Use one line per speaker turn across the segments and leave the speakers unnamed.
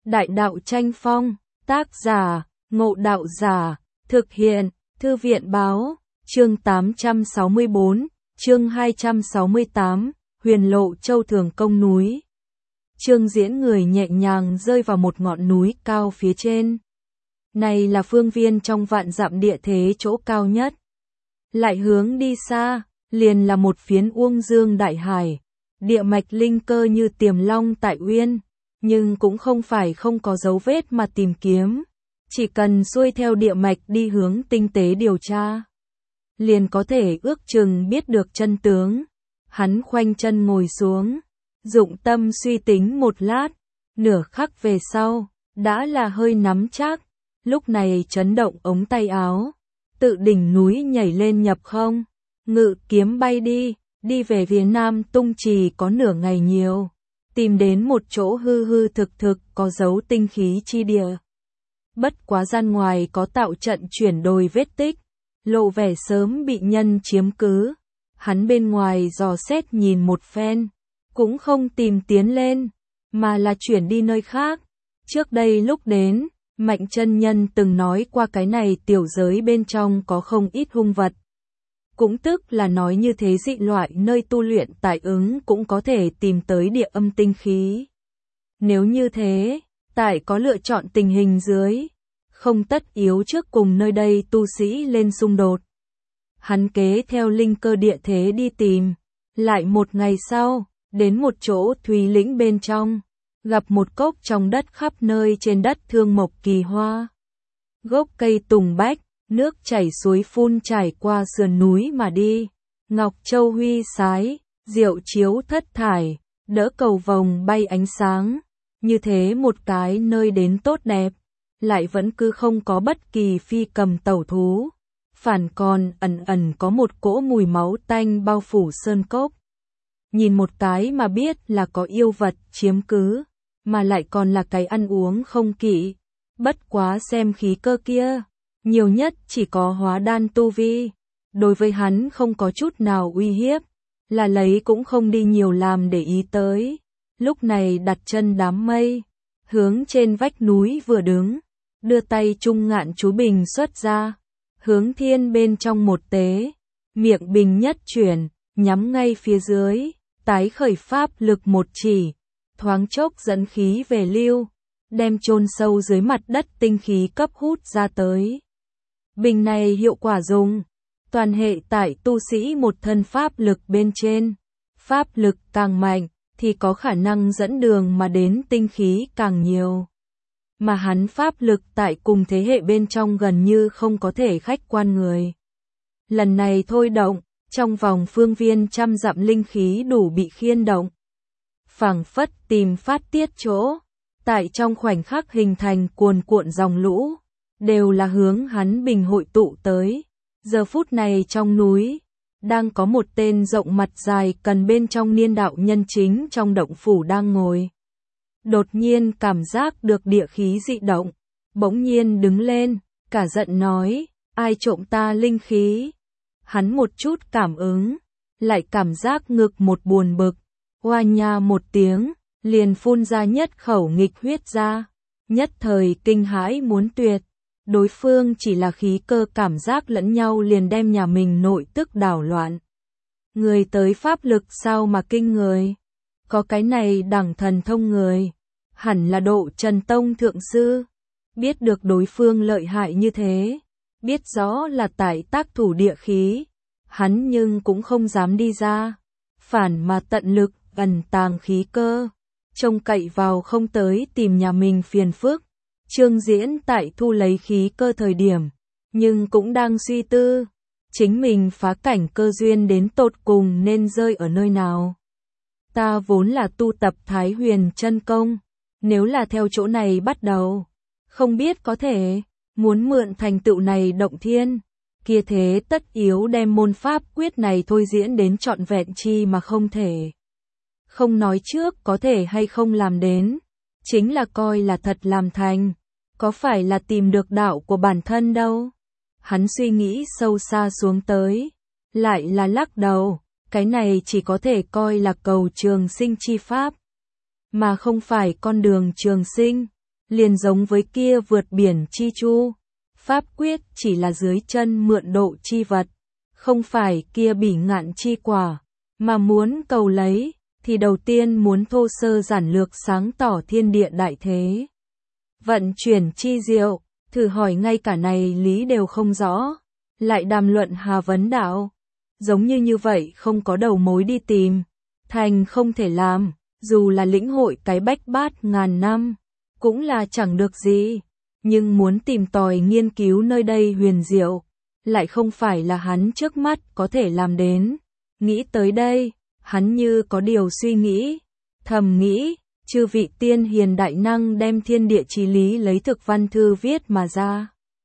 Đại đạo tranh phong, tác giả, Ngộ Đạo Giả, thực hiện, Thư viện báo, chương 864, chương 268, Huyền Lộ Châu Thường Công núi. Trương Diễn người nhẹ nhàng rơi vào một ngọn núi cao phía trên. Này là phương viên trong vạn dặm địa thế chỗ cao nhất. Lại hướng đi xa, liền là một phiến uông dương đại hải, địa mạch linh cơ như tiềm long tại uyên, nhưng cũng không phải không có dấu vết mà tìm kiếm. Chỉ cần xuôi theo địa mạch đi hướng tinh tế điều tra, liền có thể ước chừng biết được chân tướng. Hắn khoanh chân ngồi xuống, dụng tâm suy tính một lát, nửa khắc về sau, đã là hơi nắm chắc, lúc này chấn động ống tay áo, tự đỉnh núi nhảy lên nhập không, ngự kiếm bay đi về phía nam tung trì có nửa ngày nhiều, tìm đến một chỗ hư hư thực thực có dấu tinh khí chi địa. Bất quá gian ngoài có tạo trận chuyển đổi vết tích, lộ vẻ sớm bị nhân chiếm cứ. Hắn bên ngoài dò xét nhìn một phen, cũng không tìm tiến lên, mà là chuyển đi nơi khác. Trước đây lúc đến, Mạnh chân nhân từng nói qua cái này tiểu giới bên trong có không ít hung vật. Cũng tức là nói như thế dị loại nơi tu luyện tài ứng cũng có thể tìm tới địa âm tinh khí. Nếu như thế, tại có lựa chọn tình hình dưới, không tất yếu trước cùng nơi đây tu sĩ lên xung đột. Hắn kế theo linh cơ địa thế đi tìm, lại một ngày sau, đến một chỗ thùy lĩnh bên trong, gặp một cốc trong đất khắp nơi trên đất thương mộc kỳ hoa. Gốc cây tùng bách, nước chảy suối phun trải qua sườn núi mà đi, ngọc châu huy sái, diệu chiếu thất thải, đỡ cầu vồng bay ánh sáng, như thế một cái nơi đến tốt đẹp, lại vẫn cứ không có bất kỳ phi cầm tẩu thú. Phản còn ẩn ẩn có một cỗ mùi máu tanh bao phủ sơn cốc. Nhìn một cái mà biết là có yêu vật chiếm cứ, mà lại còn là cái ăn uống không kỵ. Bất quá xem khí cơ kia, nhiều nhất chỉ có hóa đan tu vi. Đối với hắn không có chút nào uy hiếp, là lấy cũng không đi nhiều làm để ý tới. Lúc này đặt chân đám mây, hướng trên vách núi vừa đứng, đưa tay trung ngạn chú bình xuất ra. Hướng thiên bên trong một tế, miệng bình nhất chuyển, nhắm ngay phía dưới, tái khởi pháp lực một chỉ, thoáng chốc dẫn khí về lưu, đem chôn sâu dưới mặt đất tinh khí cấp hút ra tới. Bình này hiệu quả dùng, toàn hệ tại tu sĩ một thân pháp lực bên trên, pháp lực càng mạnh, thì có khả năng dẫn đường mà đến tinh khí càng nhiều. Mà hắn pháp lực tại cùng thế hệ bên trong gần như không có thể khách quan người. Lần này thôi động, trong vòng phương viên trăm dặm linh khí đủ bị khiên động. Phảng phất tìm phát tiết chỗ, tại trong khoảnh khắc hình thành cuồn cuộn dòng lũ, đều là hướng hắn bình hội tụ tới. Giờ phút này trong núi, đang có một tên rộng mặt dài cần bên trong niên đạo nhân chính trong động phủ đang ngồi. Đột nhiên cảm giác được địa khí dị động, bỗng nhiên đứng lên, cả giận nói, ai trộm ta linh khí. Hắn một chút cảm ứng, lại cảm giác ngực một buồn bực, oa nha một tiếng, liền phun ra nhất khẩu nghịch huyết ra, nhất thời kinh hãi muốn tuyệt. Đối phương chỉ là khí cơ cảm giác lẫn nhau liền đem nhà mình nội tức đảo loạn. Người tới pháp lực sao mà kinh người, có cái này đẳng thần thông người. Hẳn là độ Trần Tông thượng sư, biết được đối phương lợi hại như thế, biết rõ là tại tác thủ địa khí, hắn nhưng cũng không dám đi ra, phản mà tận lực ẩn tàng khí cơ, trông cậy vào không tới tìm nhà mình phiền phức. Trương Diễn tại thu lấy khí cơ thời điểm, nhưng cũng đang suy tư, chính mình phá cảnh cơ duyên đến tột cùng nên rơi ở nơi nào. Ta vốn là tu tập Thái Huyền chân công. Nếu là theo chỗ này bắt đầu, không biết có thể, muốn mượn thành tựu này động thiên, kia thế tất yếu đem môn pháp quyết này thôi diễn đến trọn vẹn chi mà không thể. Không nói trước có thể hay không làm đến, chính là coi là thật làm thành, có phải là tìm được đạo của bản thân đâu. Hắn suy nghĩ sâu xa xuống tới, lại là lắc đầu, cái này chỉ có thể coi là cầu trường sinh chi pháp. Mà không phải con đường trường sinh, liền giống với kia vượt biển chi chu. Pháp quyết chỉ là dưới chân mượn độ chi vật, không phải kia bỉ ngạn chi quả, mà muốn cầu lấy, thì đầu tiên muốn thô sơ giản lược sáng tỏ thiên địa đại thế. Vận chuyển chi diệu, thử hỏi ngay cả này lý đều không rõ, lại đàm luận hà vấn đạo. Giống như vậy không có đầu mối đi tìm, thành không thể làm, dù là lĩnh hội cái bách bát ngàn năm, cũng là chẳng được gì. Nhưng muốn tìm tòi nghiên cứu nơi đây huyền diệu, lại không phải là hắn trước mắt có thể làm đến. Nghĩ tới đây, hắn như có điều suy nghĩ, thầm nghĩ, chư vị tiên hiền đại năng đem thiên địa chí lý lấy thực văn thư viết mà ra.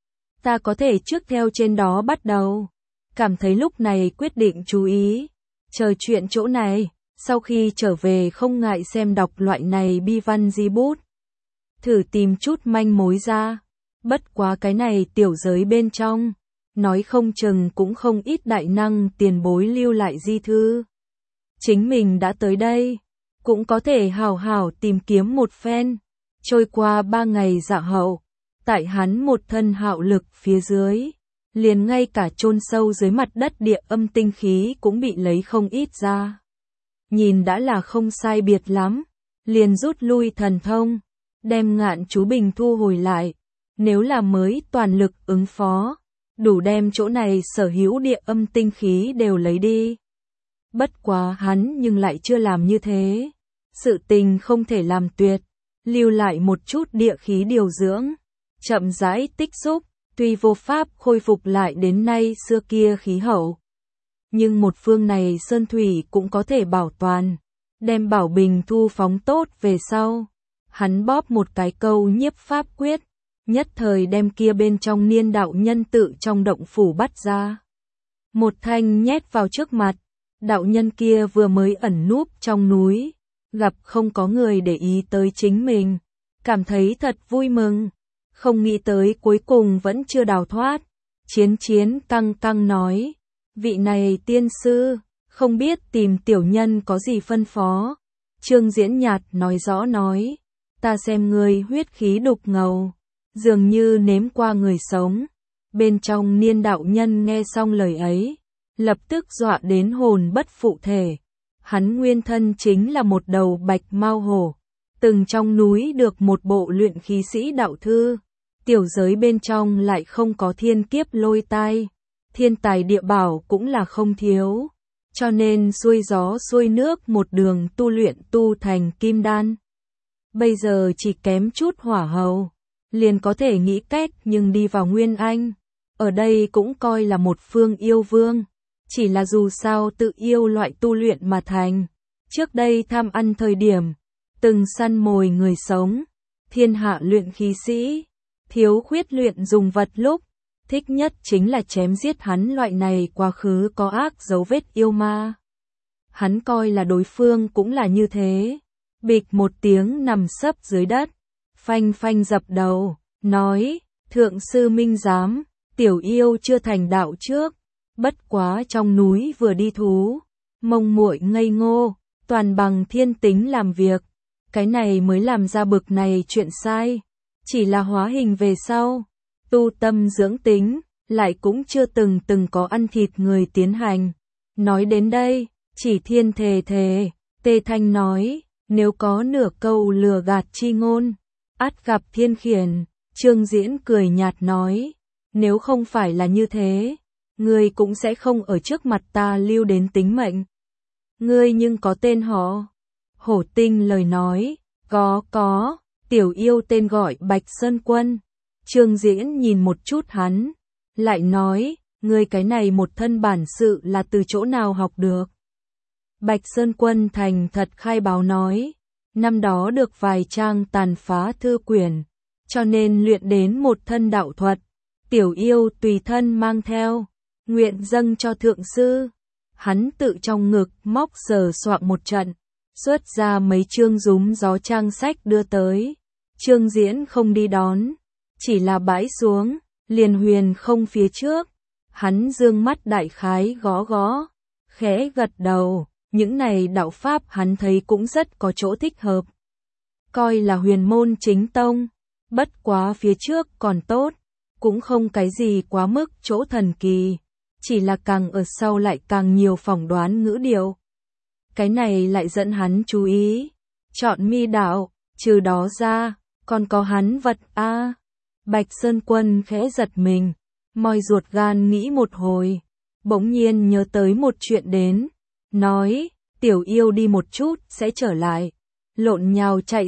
Ta có thể trước theo trên đó bắt đầu. Cảm thấy lúc này quyết định chú ý, chờ chuyện chỗ này, sau khi trở về không ngại xem đọc loại này bi văn di bút. Thử tìm chút manh mối ra, bất quá cái này tiểu giới bên trong, nói không chừng cũng không ít đại năng tiền bối lưu lại di thư. Chính mình đã tới đây, cũng có thể hào hào tìm kiếm một phen. Trôi qua 3 ngày dạ hậu, tại hắn một thân hạo lực phía dưới, liền ngay cả chôn sâu dưới mặt đất địa âm tinh khí cũng bị lấy không ít ra. Nhìn đã là không sai biệt lắm, liền rút lui thần thông, đem ngạn chú bình thu hồi lại. Nếu là mới toàn lực ứng phó, đủ đem chỗ này sở hữu địa âm tinh khí đều lấy đi. Bất quá hắn nhưng lại chưa làm như thế. Sự tình không thể làm tuyệt, lưu lại một chút địa khí điều dưỡng, chậm rãi tích xúc, tuy vô pháp khôi phục lại đến nay xưa kia khí hậu. Nhưng một phương này sơn thủy cũng có thể bảo toàn, đem bảo bình thu phóng tốt về sau. Hắn bóp một cái câu nhiếp pháp quyết, nhất thời đem kia bên trong niên đạo nhân tự trong động phủ bắt ra. Một thanh nhét vào trước mặt, đạo nhân kia vừa mới ẩn núp trong núi, gặp không có người để ý tới chính mình, cảm thấy thật vui mừng, không nghĩ tới cuối cùng vẫn chưa đào thoát. Chiến căng căng nói, vị này tiên sư, không biết tìm tiểu nhân có gì phân phó. Trương Diễn nhạt nói rõ nói, ta xem ngươi huyết khí đục ngầu, dường như nếm qua người sống. Bên trong niên đạo nhân nghe xong lời ấy, lập tức dọa đến hồn bất phụ thể. Hắn nguyên thân chính là một đầu bạch mao hổ, từng trong núi được một bộ luyện khí sĩ đạo thư, tiểu giới bên trong lại không có thiên kiếp lôi tai, thiên tài địa bảo cũng là không thiếu, cho nên xuôi gió xuôi nước một đường tu luyện tu thành kim đan. Bây giờ chỉ kém chút hỏa hầu, liền có thể nghĩ cách nhưng đi vào Nguyên Anh, ở đây cũng coi là một phương yêu vương. Chỉ là dù sao tự yêu loại tu luyện mà thành. Trước đây tham ăn thời điểm, từng săn mồi người sống, thiên hạ luyện khí sĩ, thiếu khuyết luyện dùng vật lúc, thích nhất chính là chém giết hắn loại này quá khứ có ác dấu vết yêu ma. Hắn coi là đối phương cũng là như thế, bịch một tiếng nằm sấp dưới đất, phanh phanh dập đầu, nói, thượng sư minh giám, tiểu yêu chưa thành đạo trước. Bất quá trong núi vừa đi thú, mông muội ngây ngô, toàn bằng thiên tính làm việc, cái này mới làm ra bực này chuyện sai. Chỉ là hóa hình về sau, tu tâm dưỡng tính, lại cũng chưa từng có ăn thịt người tiến hành. Nói đến đây, chỉ thiên thề, Tê Thanh nói, nếu có nửa câu lừa gạt chi ngôn, ắt gặp thiên khiển. Trương Diễn cười nhạt nói, nếu không phải là như thế, ngươi cũng sẽ không ở trước mặt ta lưu đến tính mệnh. Ngươi nhưng có tên họ? Hổ Tinh lời nói, có, tiểu yêu tên gọi Bạch Sơn Quân. Trương Diễn nhìn một chút hắn, lại nói, ngươi cái này một thân bản sự là từ chỗ nào học được? Bạch Sơn Quân thành thật khai báo nói, năm đó được vài trang tàn phá thư quyển, cho nên luyện đến một thân đạo thuật, tiểu yêu tùy thân mang theo, nguyện dâng cho thượng sư. Hắn tự trong ngực móc sờ soạng một trận, xuất ra mấy chương rúm gió trang sách đưa tới. Trương Diễn không đi đón, chỉ là bãi xuống, liền huyền không phía trước. Hắn dương mắt đại khái gõ, khẽ gật đầu, những này đạo pháp hắn thấy cũng rất có chỗ thích hợp. Coi là huyền môn chính tông, bất quá phía trước còn tốt, cũng không cái gì quá mức chỗ thần kỳ, chỉ là càng ở sau lại càng nhiều phỏng đoán ngữ điệu. Cái này lại dẫn hắn chú ý, chọn mi đạo, trừ đó ra, còn có hắn vật a. Bạch Sơn Quân khẽ giật mình, moi ruột gan nghĩ một hồi, bỗng nhiên nhớ tới một chuyện đến, nói, tiểu yêu đi một chút sẽ trở lại, lộn nhào chạy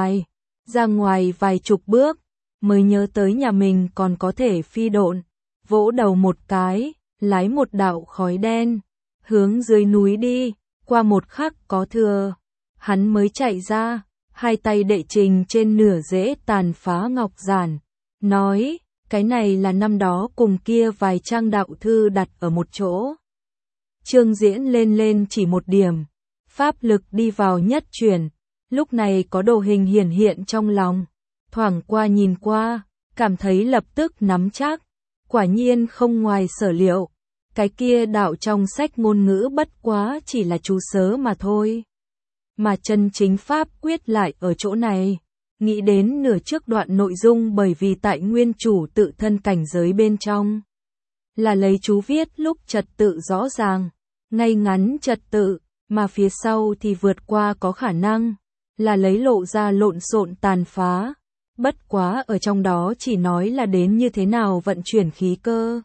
ra ngoài vài chục bước, mới nhớ tới nhà mình còn có thể phi độn, vỗ đầu một cái, lái một đạo khói đen, hướng dưới núi đi, qua một khắc có thừa, hắn mới chạy ra, hai tay đệ trình trên nửa rễ tàn phá ngọc giản, nói, cái này là năm đó cùng kia vài trang đạo thư đặt ở một chỗ. Trương Diễn lên chỉ một điểm, pháp lực đi vào nhất chuyển, lúc này có đồ hình hiển hiện trong lòng, thoảng qua nhìn qua, cảm thấy lập tức nắm chắc, quả nhiên không ngoài sở liệu, cái kia đạo trong sách ngôn ngữ bất quá chỉ là chú sớ mà thôi. Mà chân chính pháp quyết lại ở chỗ này, nghĩ đến nửa trước đoạn nội dung bởi vì tại nguyên chủ tự thân cảnh giới bên trong, là lấy chú viết lúc trật tự rõ ràng, ngay ngắn trật tự, mà phía sau thì vượt qua có khả năng, là lấy lộ ra lộn xộn tàn phá, bất quá ở trong đó chỉ nói là đến như thế nào vận chuyển khí cơ.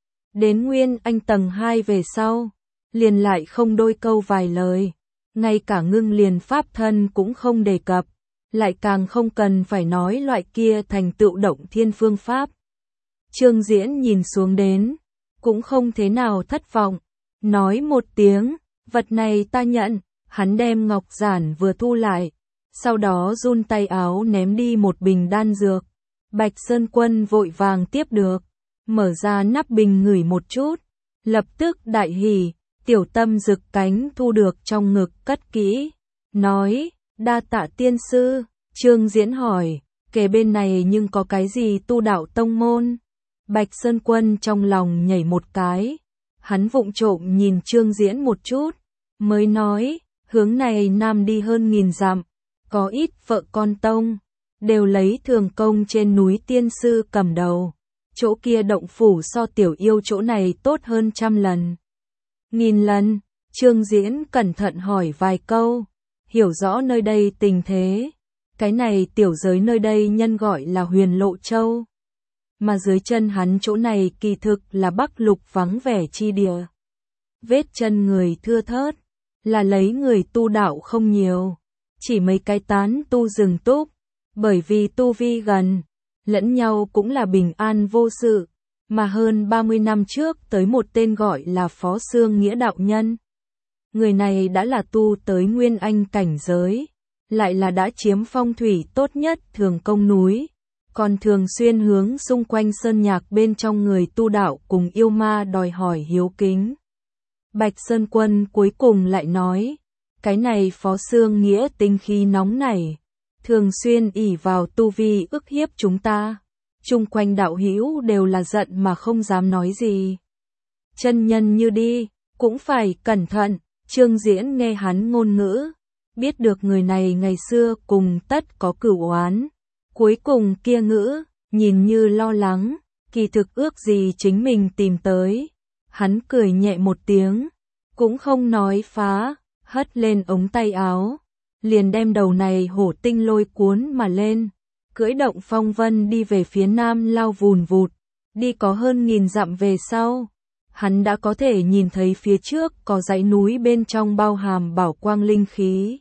Đến Nguyên Anh tầng 2 về sau, liền lại không đôi câu vài lời, ngay cả ngưng liền pháp thân cũng không đề cập, lại càng không cần phải nói loại kia thành tựu động thiên phương pháp. Trương Diễn nhìn xuống đến, cũng không thế nào thất vọng, nói một tiếng, vật này ta nhận, hắn đem ngọc giản vừa thu lại, sau đó run tay áo ném đi một bình đan dược, Bạch Sơn Quân vội vàng tiếp được, mở ra nắp bình ngửi một chút, lập tức đại hỉ, tiểu tâm rực cánh thu được trong ngực cất kỹ, nói, đa tạ tiên sư. Trương Diễn hỏi, kể bên này nhưng có cái gì tu đạo tông môn? Bạch Sơn Quân trong lòng nhảy một cái, hắn vụng trộm nhìn Trương Diễn một chút, mới nói, hướng này nam đi hơn 1000 dặm, có ít vợ con tông, đều lấy thường công trên núi tiên sư cầm đầu, chỗ kia động phủ so tiểu yêu chỗ này tốt hơn 100 lần. 1000 lần, Trương Diễn cẩn thận hỏi vài câu, hiểu rõ nơi đây tình thế. Cái này tiểu giới nơi đây nhân gọi là Huyền Lộ Châu, mà dưới chân hắn chỗ này kỳ thực là Bắc Lục vắng vẻ chi địa. Vết chân người thưa thớt, là lấy người tu đạo không nhiều, chỉ mấy cái tán tu rừng túc, bởi vì tu vi gần, lẫn nhau cũng là bình an vô sự, mà hơn 30 năm trước tới một tên gọi là Phó Xương Nghĩa đạo nhân. Người này đã là tu tới Nguyên Anh cảnh giới, lại là đã chiếm phong thủy tốt nhất Thường Công núi, còn thường xuyên hướng xung quanh sơn nhạc bên trong người tu đạo cùng yêu ma đòi hỏi hiếu kính. Bạch Sơn Quân cuối cùng lại nói, cái này Phó Xương Nghĩa tinh khí nóng nảy, thường xuyên ỷ vào tu vi ức hiếp chúng ta, chung quanh đạo hữu đều là giận mà không dám nói gì. Chân nhân như đi, cũng phải cẩn thận. Trương Diễn nghe hắn ngôn ngữ, biết được người này ngày xưa cùng tất có cửu oán. Cuối cùng kia ngữ, nhìn như lo lắng, kỳ thực ước gì chính mình tìm tới. Hắn cười nhẹ một tiếng, cũng không nói phá, hất lên ống tay áo, liền đem đầu này hổ tinh lôi cuốn mà lên, cưỡi động phong vân đi về phía nam lao vùn vụt, đi có hơn 1000 dặm về sau. Hắn đã có thể nhìn thấy phía trước có dãy núi bên trong bao hàm bảo quang linh khí.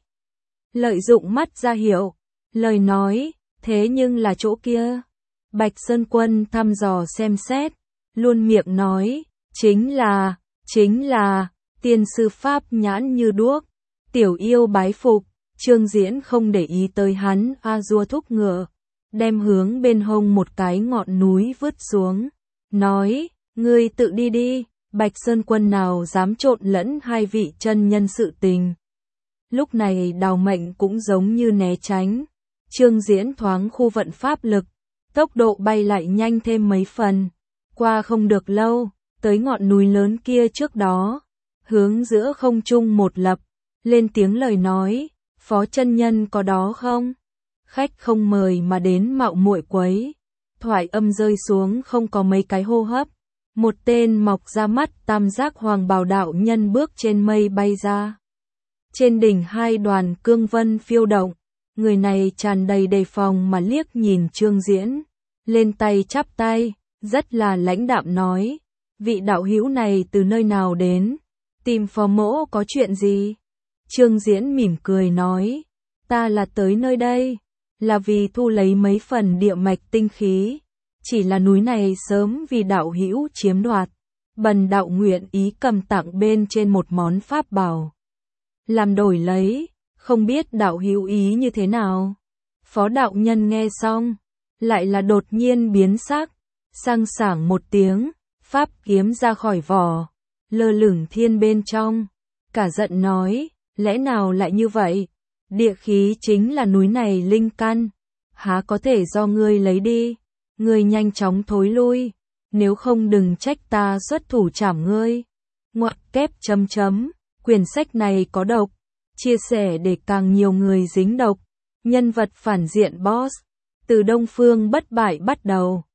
Lợi dụng mắt ra hiệu, lời nói, thế nhưng là chỗ kia. Bạch Sơn Quân thăm dò xem xét, luôn miệng nói, chính là, tiên sư pháp nhãn như đuốc, tiểu yêu bái phục. Trương Diễn không để ý tới hắn, A-dua thúc ngựa, đem hướng bên hông một cái ngọn núi vứt xuống, nói, ngươi tự đi đi. Bạch Sơn Quân nào dám trộn lẫn hai vị chân nhân sự tình. Lúc này Đào Mệnh cũng giống như né tránh. Trương Diễn thoáng khu vận pháp lực, tốc độ bay lại nhanh thêm mấy phần. Qua không được lâu, tới ngọn núi lớn kia trước đó, hướng giữa không trung một lập, lên tiếng lời nói, Phó chân nhân có đó không? khách không mời mà đến mạo muội quấy. Thoại âm rơi xuống không có mấy cái hô hấp. Một tên mọc ra mắt tam giác hoàng bào đạo nhân bước trên mây bay ra. Trên đỉnh hai đoàn cương vân phiêu động, người này tràn đầy đề phòng mà liếc nhìn Trương Diễn, lên tay chắp tay, rất là lãnh đạm nói, vị đạo hữu này từ nơi nào đến, tìm phò mỗ có chuyện gì? Trương Diễn mỉm cười nói, ta là tới nơi đây, là vì thu lấy mấy phần địa mạch tinh khí, chỉ là núi này sớm vì đạo hữu chiếm đoạt, bần đạo nguyện ý cầm tặng bên trên một món pháp bảo. Làm đổi lấy, không biết đạo hữu ý như thế nào? Phó đạo nhân nghe xong, lại là đột nhiên biến sắc, sang sảng một tiếng, pháp kiếm ra khỏi vỏ, lơ lửng thiên bên trong, cả giận nói, lẽ nào lại như vậy? Địa khí chính là núi này linh căn, há có thể do ngươi lấy đi, ngươi nhanh chóng thối lui, nếu không đừng trách ta xuất thủ trảm ngươi. Ngoặc kép chấm chấm, quyển sách này có độc, chia sẻ để càng nhiều người dính độc. Nhân vật phản diện boss, từ Đông Phương bất bại bắt đầu.